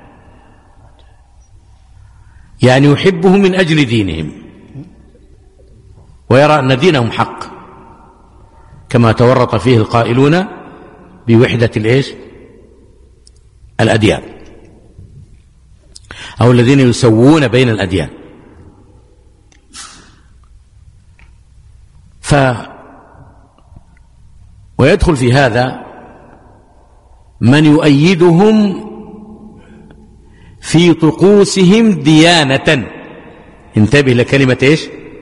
A: يعني يحبهم من أجل دينهم ويرى أن دينهم حق، كما تورط فيه القائلون بوحدة الإيش؟ الأديان، أو الذين يسوون بين الأديان. ف ويدخل في هذا من يؤيدهم في طقوسهم ديانة. انتبه لكلمة إيش؟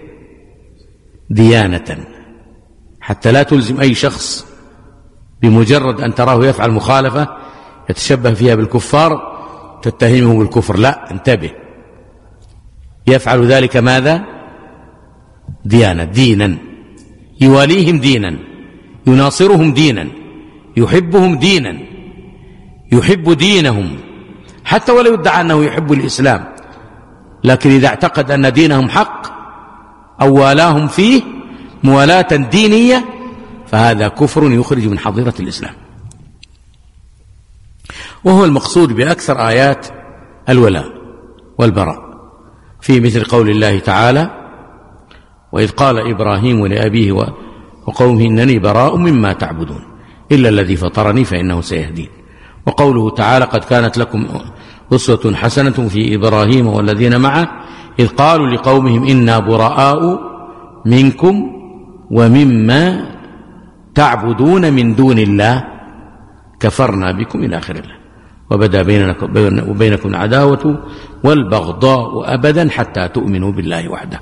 A: ديانة، حتى لا تلزم أي شخص بمجرد أن تراه يفعل مخالفة يتشبه فيها بالكفار تتهمه بالكفر. لا، انتبه، يفعل ذلك ماذا؟ ديانة، دينا، يواليهم دينا، يناصرهم دينا، يحبهم دينا، يحب دينهم، حتى ولو يدعى أنه يحب الإسلام، لكن إذا اعتقد أن دينهم حق أو والاهم فيه موالاة دينية فهذا كفر يخرج من حظيرة الإسلام. وهو المقصود بأكثر آيات الولاء والبراء، في مثل قول الله تعالى: وإذ قال إبراهيم لأبيه وقومه إنني براء مما تعبدون إلا الذي فطرني فإنه سيهدين. وقوله تعالى: قد كانت لكم أسوة حسنة في إبراهيم والذين معه إذ قالوا لقومهم إنا براء منكم ومما تعبدون من دون الله كفرنا بكم إلى آخر الله وبدا بينكم العداوة والبغضاء أبدا حتى تؤمنوا بالله وحده.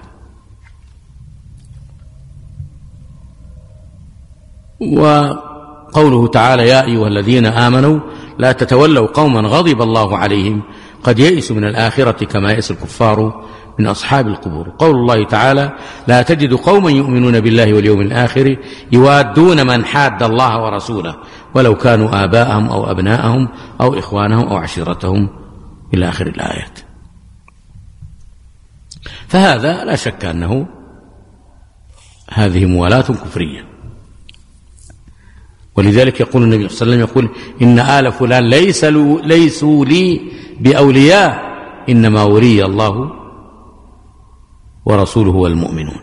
A: وقوله تعالى: يا أيها الذين آمنوا لا تتولوا قوما غضب الله عليهم قد يئسوا من الآخرة كما يئس الكفار من أصحاب القبور. قول الله تعالى: لا تجد قوما يؤمنون بالله واليوم الآخر يوادون من حاد الله ورسوله ولو كانوا آباءهم أو أبناءهم أو إخوانهم أو عشيرتهم إلى آخر الآيات. فهذا لا شك أنه هذه موالاة كفرية. ولذلك يقول النبي صلى الله عليه وسلم: يقول إن آل فلان ليس ليسوا لي بأولياء إنما ولي الله ورسوله والمؤمنون.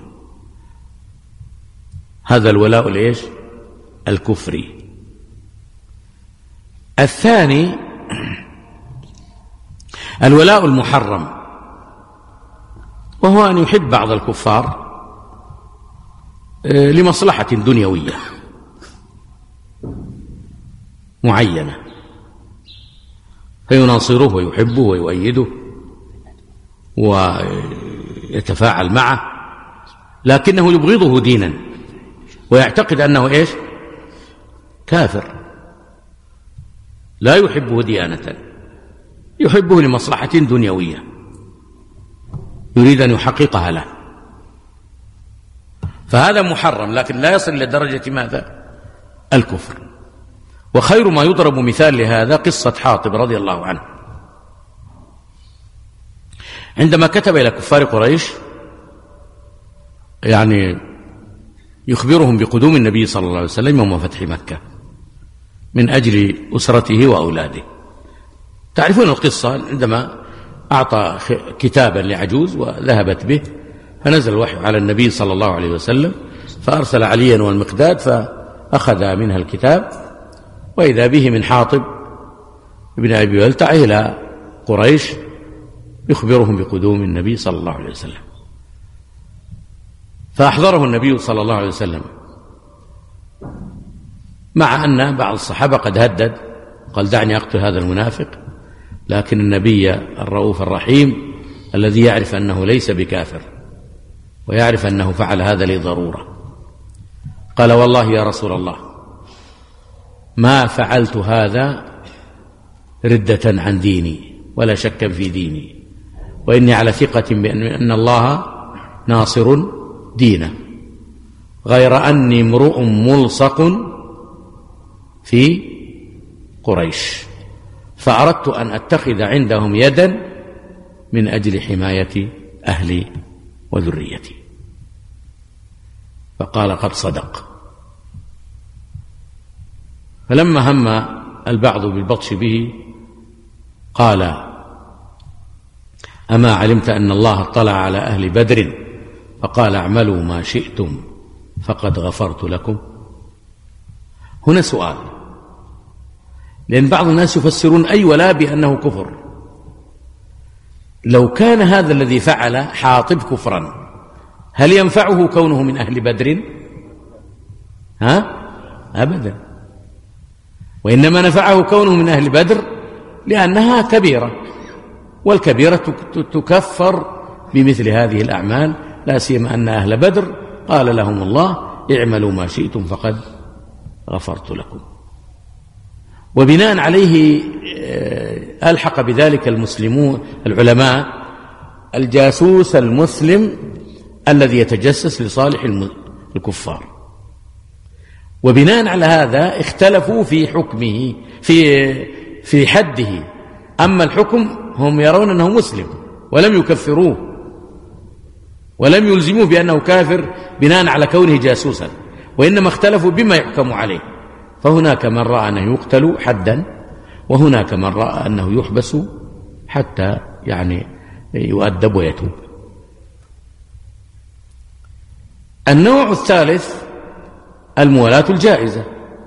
A: هذا الولاء ليش؟ الكفري. الثاني الولاء المحرم، وهو أن يحب بعض الكفار لمصلحة دنيوية معينة فيناصره ويحبه ويؤيده ويتفاعل معه، لكنه يبغضه دينا ويعتقد أنه إيش؟ كافر، لا يحبه ديانة، يحبه لمصلحة دنيوية يريد أن يحققها له، فهذا محرم، لكن لا يصل إلى درجة ماذا؟ الكفر. وخير ما يضرب مثال لهذا قصة حاطب رضي الله عنه، عندما كتب إلى كفار قريش يعني يخبرهم بقدوم النبي صلى الله عليه وسلم يوم فتح مكة من أجل أسرته وأولاده. تعرفون القصة، عندما أعطى كتابا لعجوز وذهبت به، فنزل الوحي على النبي صلى الله عليه وسلم فأرسل عليا والمقداد فأخذ منها الكتاب، وإذا به من حاطب ابن أبي بلتعة إلى قريش يخبرهم بقدوم النبي صلى الله عليه وسلم. فأحضره النبي صلى الله عليه وسلم، مع أن بعض الصحابة قد هدد قال: دعني أقتل هذا المنافق، لكن النبي الرؤوف الرحيم الذي يعرف أنه ليس بكافر ويعرف أنه فعل هذا لضرورة قال: والله يا رسول الله ما فعلت هذا ردة عن ديني ولا شكا في ديني، وإني على ثقة بأن الله ناصر دينه، غير أني امرؤ ملصق في قريش، فأردت أن أتخذ عندهم يدا من أجل حماية أهلي وذريتي. فقال: قد صدق. فلما هم البعض بالبطش به قال: أما علمت أن الله اطلع على أهل بدر فقال: اعملوا ما شئتم فقد غفرت لكم؟ هنا سؤال، لأن بعض الناس يفسرون أي ولا بأنه كفر. لو كان هذا الذي فعل حاطب كفرا هل ينفعه كونه من أهل بدر؟ ها؟ أبدا، وإنما نفعه كونه من أهل بدر لأنها كبيرة والكبيرة تكفر بمثل هذه الأعمال، لا سيما أن أهل بدر قال لهم الله اعملوا ما شئتم فقد غفرت لكم. وبناء عليه ألحق بذلك المسلمون العلماء الجاسوس المسلم الذي يتجسس لصالح الكفار، وبناء على هذا اختلفوا في حكمه في في حده. أما الحكم هم يرون أنه مسلم ولم يكفروه ولم يلزموه بأنه كافر بناء على كونه جاسوسا، وإنما اختلفوا بما يحكم عليه. فهناك من رأى أنه يقتل حدا، وهناك من رأى أنه يحبس حتى يعني يؤدب ويتوب. النوع الثالث الموالاة الجائزة.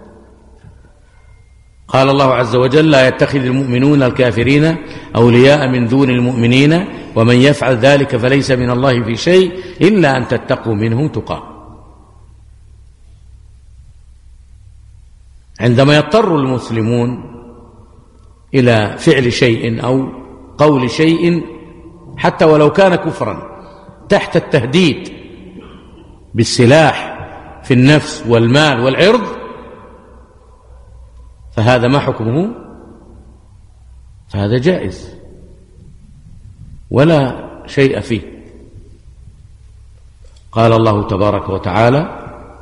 A: قال الله عز وجل لا يتخذ المؤمنون الكافرين أولياء من دون المؤمنين ومن يفعل ذلك فليس من الله في شيء إلا أن تتقوا منهم تقاه. عندما يضطر المسلمون إلى فعل شيء أو قول شيء حتى ولو كان كفرا تحت التهديد بالسلاح في النفس والمال والعرض، فهذا ما حكمه؟ فهذا جائز ولا شيء فيه. قال الله تبارك وتعالى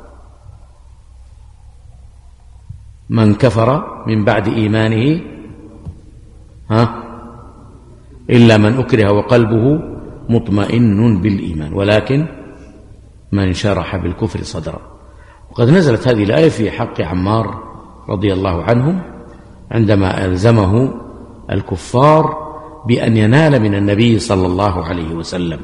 A: من كفر من بعد إيمانه ها إلا من أكره وقلبه مطمئن بالإيمان ولكن من شرح بالكفر صدرا. وقد نزلت هذه الآية في حق عمار رضي الله عنه عندما ألزمه الكفار بأن ينال من النبي صلى الله عليه وسلم،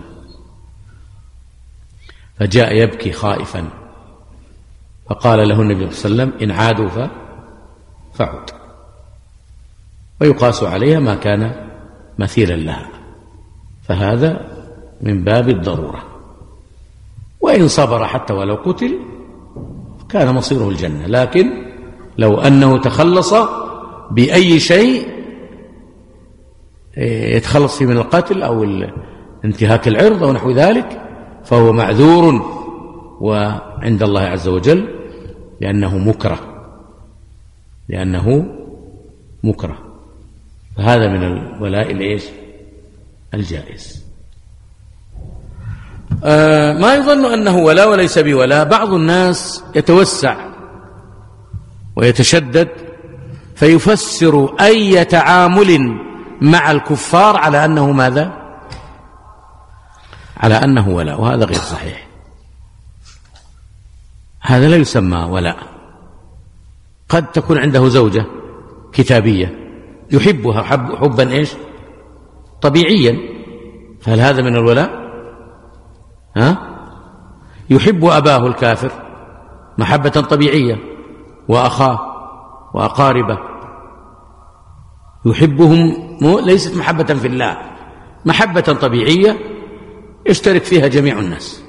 A: فجاء يبكي خائفا، فقال له النبي صلى الله عليه وسلم إن عادوا فعد، ويقاس عليها ما كان مثيلا لها، فهذا من باب الضرورة. وإن صبر حتى ولو قتل كان مصيره الجنة، لكن لو أنه تخلص بأي شيء يتخلص فيه من القتل أو انتهاك العرض أو نحو ذلك فهو معذور وعند الله عز وجل لأنه مكره لأنه مكره فهذا من الولاء الإيش الجائز. آه ما يظن أنه ولاء وليس بولاء. بعض الناس يتوسع ويتشدد فيفسر أي تعامل مع الكفار على أنه ماذا؟ على أنه ولاء، وهذا غير صحيح. هذا لا يسمى ولاء. قد تكون عنده زوجة كتابية يحبها حب حبا إيش طبيعيا، فهل هذا من الولاء؟ ها؟ يحب أباه الكافر محبة طبيعية وأخاه وأقاربه يحبهم ليست محبة في الله، محبة طبيعية يشترك فيها جميع الناس،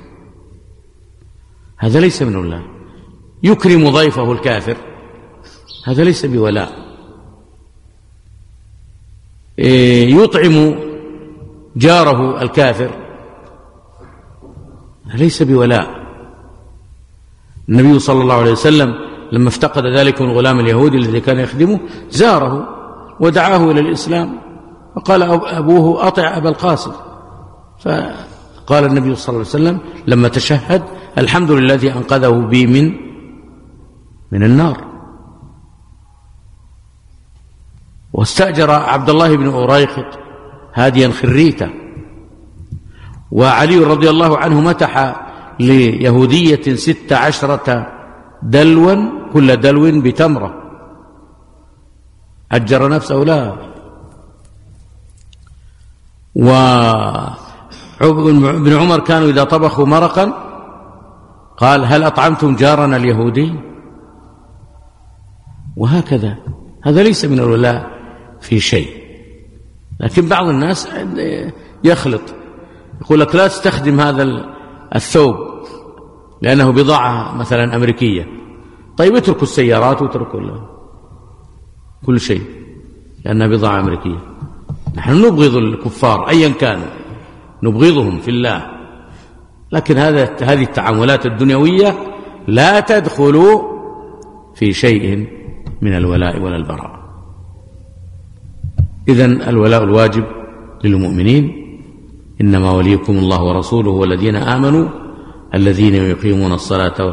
A: هذا ليس من ولاء. يكرم ضيفه الكافر، هذا ليس بولاء. يطعم جاره الكافر، ليس بولاء. النبي صلى الله عليه وسلم لما افتقد ذلك الغلام اليهودي الذي كان يخدمه زاره ودعاه إلى الإسلام، فقال أبوه أطع أبا القاسم، فقال النبي صلى الله عليه وسلم لما تشهد الحمد لله الذي أنقذه بي من من النار. واستأجر عبد الله بن أريقط هاديا خريتا، وعلي رضي الله عنه متح ليهودية ست عشرة دلوا كل دلو بتمرة، أجر نفسه لا. وابن عمر كانوا إذا طبخوا مرقا قال هل أطعمتم جارنا اليهودي؟ وهكذا. هذا ليس من الولاء في شيء. لكن بعض الناس يخلط، يقول لك لا تستخدم هذا الثوب لأنه بضاعة مثلا أمريكية. طيب اتركوا السيارات واتركوا كل شيء لأنها بضاعة أمريكية. نحن نبغض الكفار أيا كانوا، نبغضهم في الله، لكن هذا هذه التعاملات الدنيوية لا تدخل في شيء من الولاء ولا البراء. إذن الولاء الواجب للمؤمنين: إنما وليكم الله ورسوله والذين آمنوا الذين يقيمون الصلاة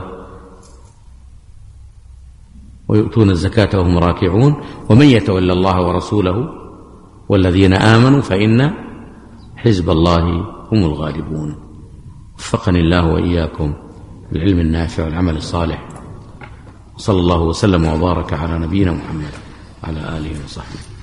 A: ويؤتون الزكاة وهم راكعون ومن يتولى الله ورسوله والذين آمنوا فإن حزب الله هم الغالبون. وفقني الله وإياكم بالعلم النافع والعمل الصالح، صلى الله وسلم وبارك على نبينا محمد وعلى آله وصحبه.